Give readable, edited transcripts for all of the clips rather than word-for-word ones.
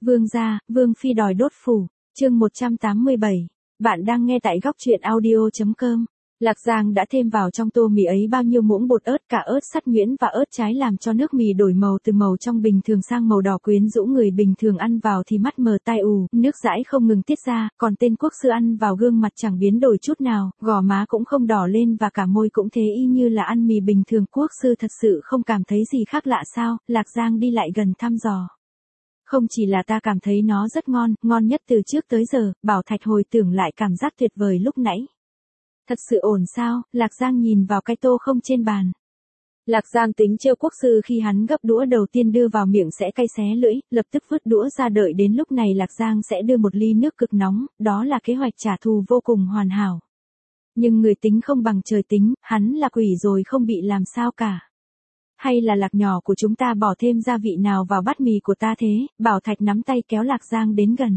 Vương gia, Vương phi đòi đốt phủ, chương 187. Bạn đang nghe tại góc truyện audio.com. Lạc Giang đã thêm vào trong tô mì ấy bao nhiêu muỗng bột ớt, cả ớt sắt nhuyễn và ớt trái làm cho nước mì đổi màu từ màu trong bình thường sang màu đỏ quyến rũ, người bình thường ăn vào thì mắt mờ tai ù, nước dãi không ngừng tiết ra, còn tên quốc sư ăn vào gương mặt chẳng biến đổi chút nào, gò má cũng không đỏ lên và cả môi cũng thế, y như là ăn mì bình thường. Quốc sư thật sự không cảm thấy gì khác lạ sao? Lạc Giang đi lại gần thăm dò. Không chỉ là ta cảm thấy nó rất ngon, ngon nhất từ trước tới giờ. Bảo Thạch hồi tưởng lại cảm giác tuyệt vời lúc nãy. Thật sự ổn sao? Lạc Giang nhìn vào cái tô không trên bàn. Lạc Giang tính trêu quốc sư khi hắn gấp đũa đầu tiên đưa vào miệng sẽ cay xé lưỡi, lập tức vứt đũa ra, đợi đến lúc này Lạc Giang sẽ đưa một ly nước cực nóng, đó là kế hoạch trả thù vô cùng hoàn hảo. Nhưng người tính không bằng trời tính, hắn là quỷ rồi không bị làm sao cả. Hay là Lạc nhỏ của chúng ta bỏ thêm gia vị nào vào bát mì của ta thế? Bảo Thạch nắm tay kéo Lạc Giang đến gần.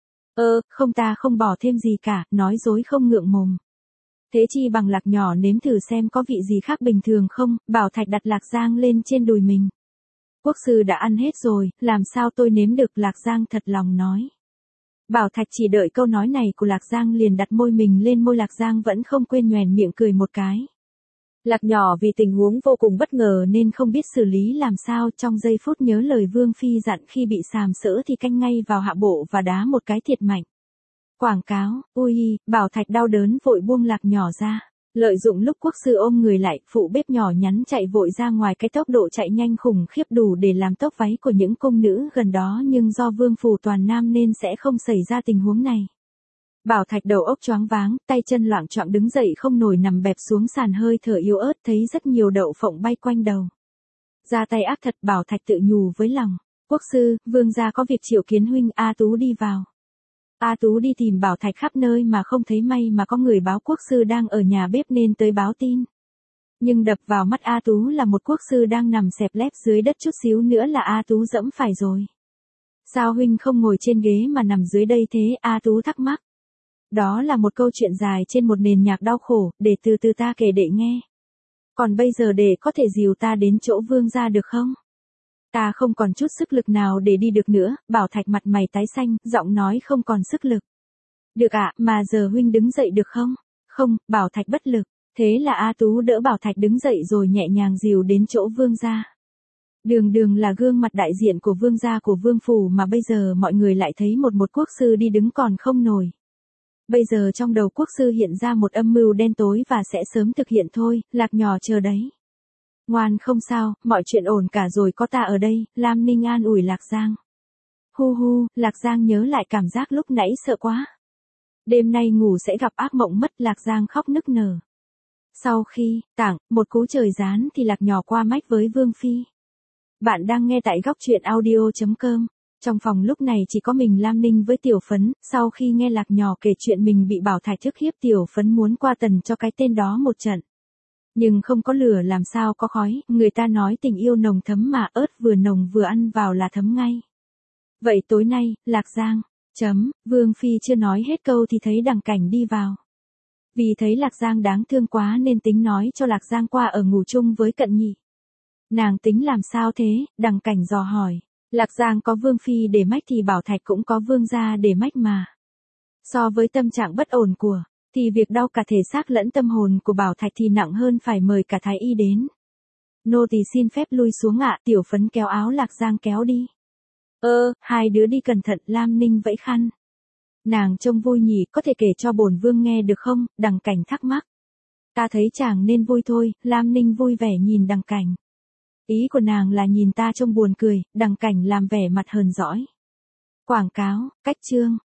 Không, ta không bỏ thêm gì cả, nói dối không ngượng mồm. Thế chi bằng Lạc nhỏ nếm thử xem có vị gì khác bình thường không? Bảo Thạch đặt Lạc Giang lên trên đùi mình. Quốc sư đã ăn hết rồi, làm sao tôi nếm được? Lạc Giang thật lòng nói. Bảo Thạch chỉ đợi câu nói này của Lạc Giang liền đặt môi mình lên môi Lạc Giang, vẫn không quên nhoẻn miệng cười một cái. Lạc nhỏ vì tình huống vô cùng bất ngờ nên không biết xử lý làm sao, trong giây phút nhớ lời Vương phi dặn khi bị sàm sỡ thì canh ngay vào hạ bộ và đá một cái thiệt mạnh. Quảng cáo, ui, Bảo Thạch đau đớn vội buông Lạc nhỏ ra. Lợi dụng lúc quốc sư ôm người lại, phụ bếp nhỏ nhắn chạy vội ra ngoài, cái tốc độ chạy nhanh khủng khiếp đủ để làm tốc váy của những cung nữ gần đó, nhưng do vương phủ toàn nam nên sẽ không xảy ra tình huống này. Bảo Thạch đầu óc choáng váng, tay chân loạng choạng đứng dậy không nổi, nằm bẹp xuống sàn hơi thở yếu ớt, thấy rất nhiều đậu phộng bay quanh đầu. Ra tay ác thật, Bảo Thạch tự nhủ với lòng. Quốc sư, vương gia có việc triệu kiến huynh. A Tú đi vào. A Tú đi tìm Bảo Thạch khắp nơi mà không thấy, may mà có người báo quốc sư đang ở nhà bếp nên tới báo tin. Nhưng đập vào mắt A Tú là một quốc sư đang nằm xẹp lép dưới đất, chút xíu nữa là A Tú dẫm phải rồi. Sao huynh không ngồi trên ghế mà nằm dưới đây thế? A Tú thắc mắc. Đó là một câu chuyện dài trên một nền nhạc đau khổ, để từ từ ta kể đệ nghe. Còn bây giờ đệ có thể dìu ta đến chỗ vương gia được không? Ta không còn chút sức lực nào để đi được nữa. Bảo Thạch mặt mày tái xanh, giọng nói không còn sức lực. Được ạ, mà giờ huynh đứng dậy được không? Không, Bảo Thạch bất lực. Thế là A Tú đỡ Bảo Thạch đứng dậy rồi nhẹ nhàng dìu đến chỗ vương gia. Đường Đường là gương mặt đại diện của vương gia của vương phủ, mà bây giờ mọi người lại thấy một quốc sư đi đứng còn không nổi. Bây giờ trong đầu quốc sư hiện ra một âm mưu đen tối và sẽ sớm thực hiện thôi. Lạc nhỏ chờ đấy. Ngoan, không sao, mọi chuyện ổn cả rồi, có ta ở đây. Lam Ninh an ủi Lạc Giang. Hu, Lạc Giang nhớ lại cảm giác lúc nãy sợ quá. Đêm nay ngủ sẽ gặp ác mộng mất. Lạc Giang khóc nức nở. Sau khi tặng một cú trời giáng thì Lạc nhỏ qua mách với Vương phi. Bạn đang nghe tại góc truyện audio.com. Trong phòng lúc này chỉ có mình Lam Ninh với Tiểu Phấn. Sau khi nghe Lạc nhỏ kể chuyện mình bị Bảo Thạch ức hiếp, Tiểu Phấn muốn qua tần cho cái tên đó một trận. Nhưng không có lửa làm sao có khói, người ta nói tình yêu nồng thấm mà, ớt vừa nồng vừa ăn vào là thấm ngay. Vậy tối nay, Lạc Giang, Vương phi chưa nói hết câu thì thấy Đằng Cảnh đi vào. Vì thấy Lạc Giang đáng thương quá nên tính nói cho Lạc Giang qua ở ngủ chung với Cận Nhị. Nàng tính làm sao thế? Đằng Cảnh dò hỏi. Lạc Giang có Vương phi để mách thì Bảo Thạch cũng có vương gia để mách mà. So với tâm trạng bất ổn của thì việc đau cả thể xác lẫn tâm hồn của Bảo Thạch thì nặng hơn, phải mời cả thái y đến. Nô tỳ xin phép lui xuống ạ. Tiểu Phấn kéo áo Lạc Giang kéo đi. Hai đứa đi cẩn thận. Lam Ninh vẫy khăn. Nàng trông vui nhỉ, có thể kể cho bổn vương nghe được không? Đằng Cảnh thắc mắc. Ta thấy chàng nên vui thôi. Lam Ninh vui vẻ nhìn Đằng Cảnh. Ý của nàng là nhìn ta trông buồn cười. Đằng Cảnh làm vẻ mặt hờn dỗi. Quảng cáo, cách chương.